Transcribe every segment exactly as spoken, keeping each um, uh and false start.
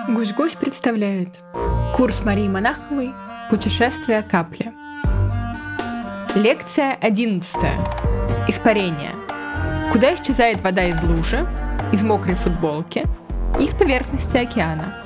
Гусь-гусь представляет курс Марии Монаховой «Путешествие капли». Лекция одиннадцатая. Испарение. Куда исчезает вода из лужи, из мокрой футболки и с поверхности океана?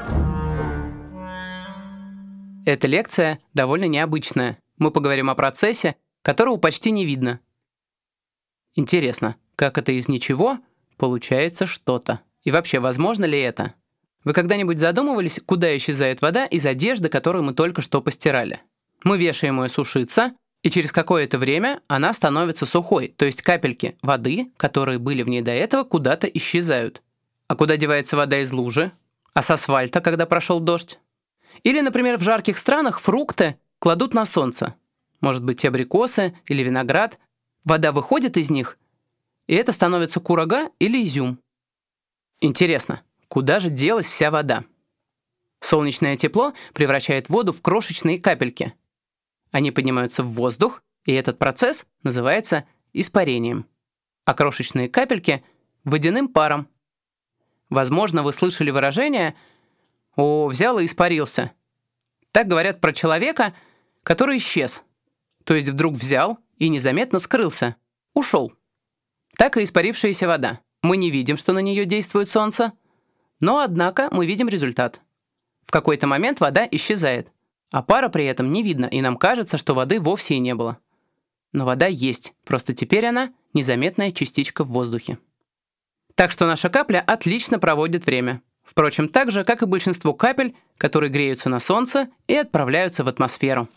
Эта лекция довольно необычная. Мы поговорим о процессе, которого почти не видно. Интересно, как это из ничего получается что-то? И вообще, возможно ли это? Вы когда-нибудь задумывались, куда исчезает вода из одежды, которую мы только что постирали? Мы вешаем ее сушиться, и через какое-то время она становится сухой, то есть капельки воды, которые были в ней до этого, куда-то исчезают. А куда девается вода из лужи? А с асфальта, когда прошел дождь? Или, например, в жарких странах фрукты кладут на солнце. Может быть, абрикосы или виноград. Вода выходит из них, и это становится курага или изюм. Интересно, куда же делась вся вода? Солнечное тепло превращает воду в крошечные капельки. Они поднимаются в воздух, и этот процесс называется испарением. А крошечные капельки — водяным паром. Возможно, вы слышали выражение «О, взял и испарился». Так говорят про человека, который исчез. То есть вдруг взял и незаметно скрылся, ушел. Так и испарившаяся вода. Мы не видим, что на нее действует солнце, но, однако, мы видим результат. В какой-то момент вода исчезает, а пара при этом не видно, и нам кажется, что воды вовсе и не было. Но вода есть, просто теперь она незаметная частичка в воздухе. Так что наша капля отлично проводит время. Впрочем, так же, как и большинство капель, которые греются на солнце и отправляются в атмосферу.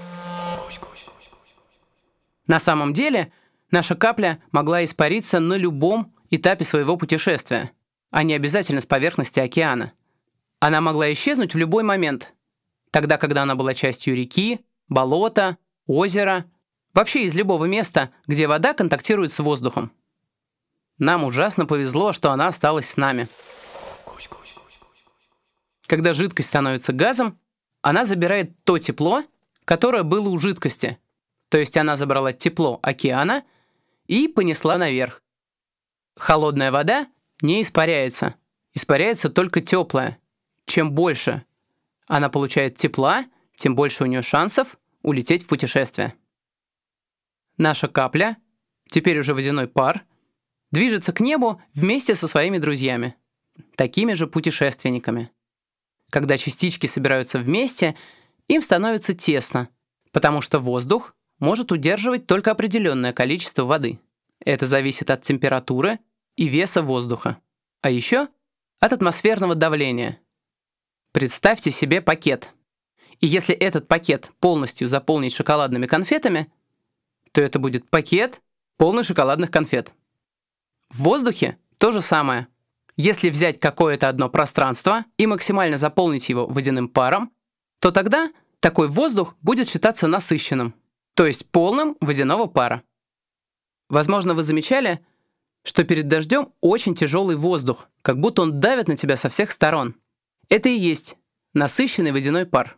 На самом деле, наша капля могла испариться на любом этапе своего путешествия, а не обязательно с поверхности океана. Она могла исчезнуть в любой момент, тогда, когда она была частью реки, болота, озера, вообще из любого места, где вода контактирует с воздухом. Нам ужасно повезло, что она осталась с нами. Когда жидкость становится газом, она забирает то тепло, которое было у жидкости. То есть она забрала тепло океана и понесла наверх. Холодная вода не испаряется. Испаряется только теплая. Чем больше она получает тепла, тем больше у нее шансов улететь в путешествие. Наша капля, теперь уже водяной пар, движется к небу вместе со своими друзьями, такими же путешественниками. Когда частички собираются вместе, им становится тесно, потому что воздух может удерживать только определенное количество воды. Это зависит от температуры и веса воздуха, а еще от атмосферного давления. Представьте себе пакет. И если этот пакет полностью заполнить шоколадными конфетами, то это будет пакет, полный шоколадных конфет. В воздухе то же самое. Если взять какое-то одно пространство и максимально заполнить его водяным паром, то тогда такой воздух будет считаться насыщенным, то есть полным водяного пара. Возможно, вы замечали, что перед дождем очень тяжелый воздух, как будто он давит на тебя со всех сторон. Это и есть насыщенный водяной пар.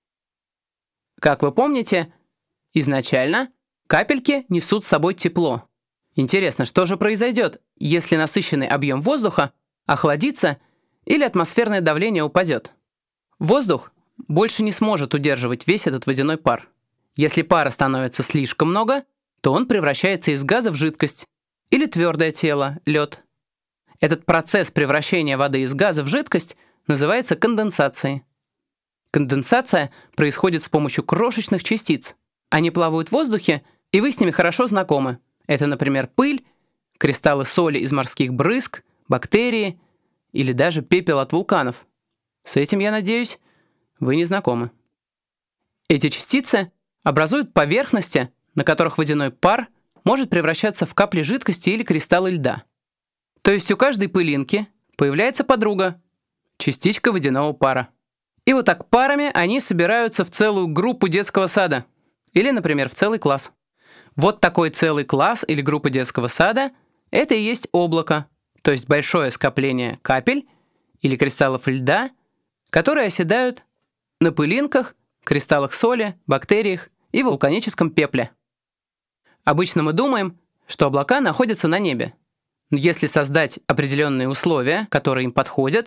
Как вы помните, изначально капельки несут с собой тепло. Интересно, что же произойдет, если насыщенный объем воздуха охладится или атмосферное давление упадет? Воздух больше не сможет удерживать весь этот водяной пар. Если пара становится слишком много, то он превращается из газа в жидкость или твердое тело, лед. Этот процесс превращения воды из газа в жидкость называется конденсацией. Конденсация происходит с помощью крошечных частиц. Они плавают в воздухе, и вы с ними хорошо знакомы. Это, например, пыль, кристаллы соли из морских брызг, бактерии или даже пепел от вулканов. С этим, я надеюсь, вы не знакомы. Эти частицы образуют поверхности, на которых водяной пар может превращаться в капли жидкости или кристаллы льда. То есть у каждой пылинки появляется подруга, частичка водяного пара. И вот так парами они собираются в целую группу детского сада. Или, например, в целый класс. Вот такой целый класс или группа детского сада — это и есть облако, то есть большое скопление капель или кристаллов льда, которые оседают на пылинках, кристаллах соли, бактериях и вулканическом пепле. Обычно мы думаем, что облака находятся на небе. Но если создать определенные условия, которые им подходят,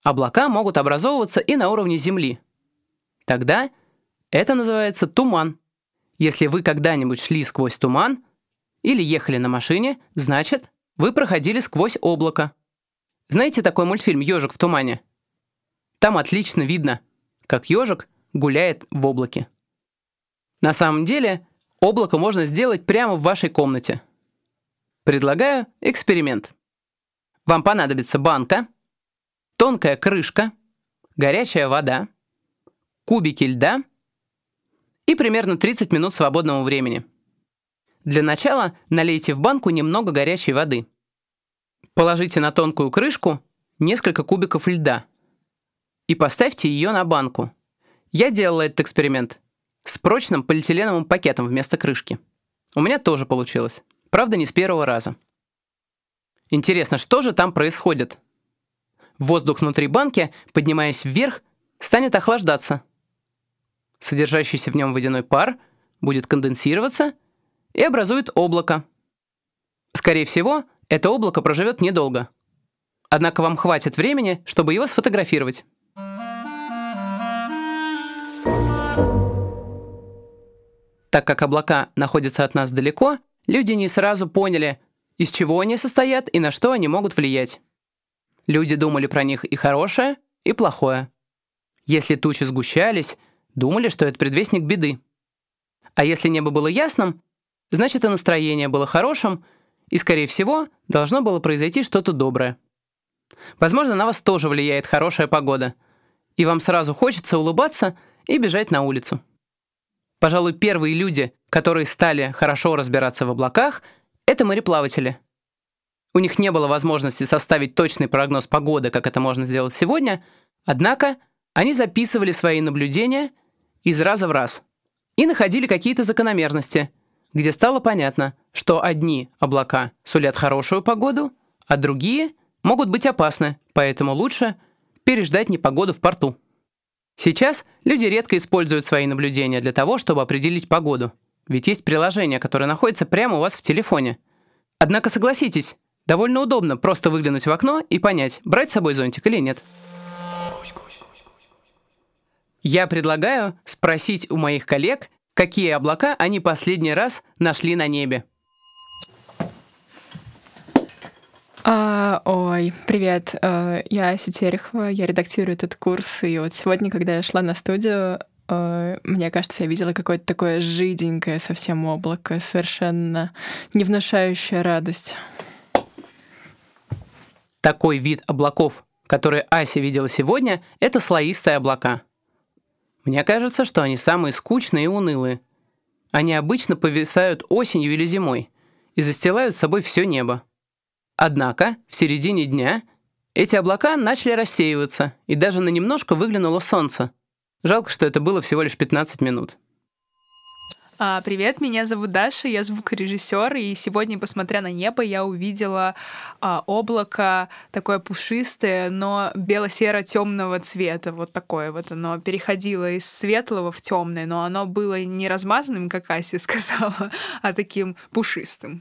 Облака могут образовываться и на уровне Земли. Тогда это называется туман. Если вы когда-нибудь шли сквозь туман или ехали на машине, значит, вы проходили сквозь облако. Знаете такой мультфильм «Ежик в тумане»? Там отлично видно, как ежик гуляет в облаке. На самом деле, облако можно сделать прямо в вашей комнате. Предлагаю эксперимент. Вам понадобится банка, тонкая крышка, горячая вода, кубики льда и примерно тридцать минут свободного времени. Для начала налейте в банку немного горячей воды. Положите на тонкую крышку несколько кубиков льда и поставьте ее на банку. Я делала этот эксперимент с прочным полиэтиленовым пакетом вместо крышки. У меня тоже получилось. Правда, не с первого раза. Интересно, что же там происходит? Воздух внутри банки, поднимаясь вверх, станет охлаждаться. Содержащийся в нем водяной пар будет конденсироваться и образует облако. Скорее всего, это облако проживет недолго. Однако вам хватит времени, чтобы его сфотографировать. Так как облака находятся от нас далеко, люди не сразу поняли, из чего они состоят и на что они могут влиять. Люди думали про них и хорошее, и плохое. Если тучи сгущались, думали, что это предвестник беды. А если небо было ясным, значит и настроение было хорошим, и, скорее всего, должно было произойти что-то доброе. Возможно, на вас тоже влияет хорошая погода, и вам сразу хочется улыбаться и бежать на улицу. Пожалуй, первые люди, которые стали хорошо разбираться в облаках, это мореплаватели. У них не было возможности составить точный прогноз погоды, как это можно сделать сегодня, однако они записывали свои наблюдения из раза в раз и находили какие-то закономерности, где стало понятно, что одни облака сулят хорошую погоду, а другие могут быть опасны, поэтому лучше переждать непогоду в порту. Сейчас люди редко используют свои наблюдения для того, чтобы определить погоду, ведь есть приложение, которое находится прямо у вас в телефоне. Однако согласитесь, довольно удобно просто выглянуть в окно и понять, брать с собой зонтик или нет. Я предлагаю спросить у моих коллег, какие облака они последний раз нашли на небе. А, ой, привет, а, я Ася Терехова, я редактирую этот курс, и вот сегодня, когда я шла на студию, а, мне кажется, я видела какое-то такое жиденькое совсем облако, совершенно не внушающее радость. Такой вид облаков, который Ася видела сегодня, это слоистые облака. Мне кажется, что они самые скучные и унылые. Они обычно повисают осенью или зимой и застилают собой все небо. Однако в середине дня эти облака начали рассеиваться, и даже на немножко выглянуло солнце. Жалко, что это было всего лишь пятнадцать минут. А, привет, меня зовут Даша, я звукорежиссер, и сегодня, посмотря на небо, я увидела а, облако такое пушистое, но бело-серо-темного цвета, вот такое вот оно переходило из светлого в темное, но оно было не размазанным, как Ася сказала, а таким пушистым.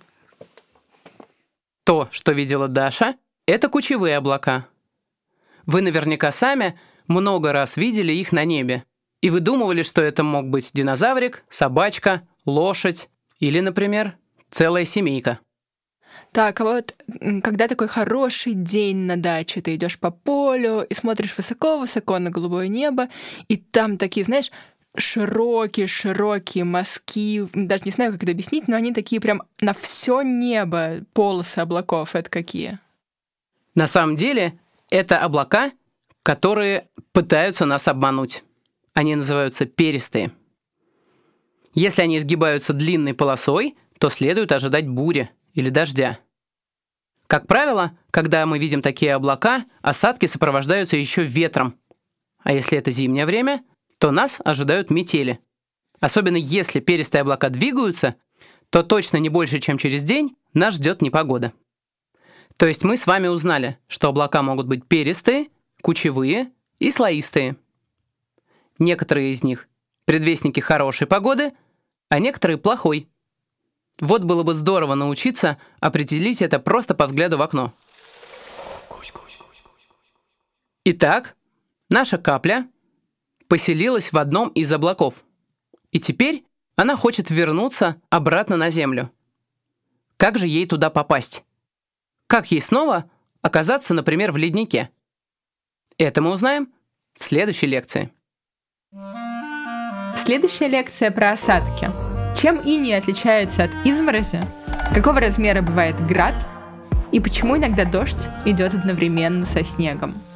То, что видела Даша, это кучевые облака. Вы наверняка сами много раз видели их на небе. И вы думали, что это мог быть динозаврик, собачка, лошадь или, например, целая семейка. Так, а вот когда такой хороший день на даче, ты идешь по полю и смотришь высоко-высоко на голубое небо, и там такие, знаешь, широкие-широкие мазки, даже не знаю, как это объяснить, но они такие прям на все небо, полосы облаков. Это какие? На самом деле, это облака, которые пытаются нас обмануть. Они называются перистые. Если они изгибаются длинной полосой, то следует ожидать бури или дождя. Как правило, когда мы видим такие облака, осадки сопровождаются еще ветром. А если это зимнее время, то нас ожидают метели. Особенно если перистые облака двигаются, то точно не больше, чем через день, нас ждет непогода. То есть мы с вами узнали, что облака могут быть перистые, кучевые и слоистые. Некоторые из них — предвестники хорошей погоды, а некоторые — плохой. Вот было бы здорово научиться определить это просто по взгляду в окно. Итак, наша капля поселилась в одном из облаков. И теперь она хочет вернуться обратно на Землю. Как же ей туда попасть? Как ей снова оказаться, например, в леднике? Это мы узнаем в следующей лекции. Следующая лекция про осадки. Чем иней отличается от изморози? Какого размера бывает град? И почему иногда дождь идет одновременно со снегом?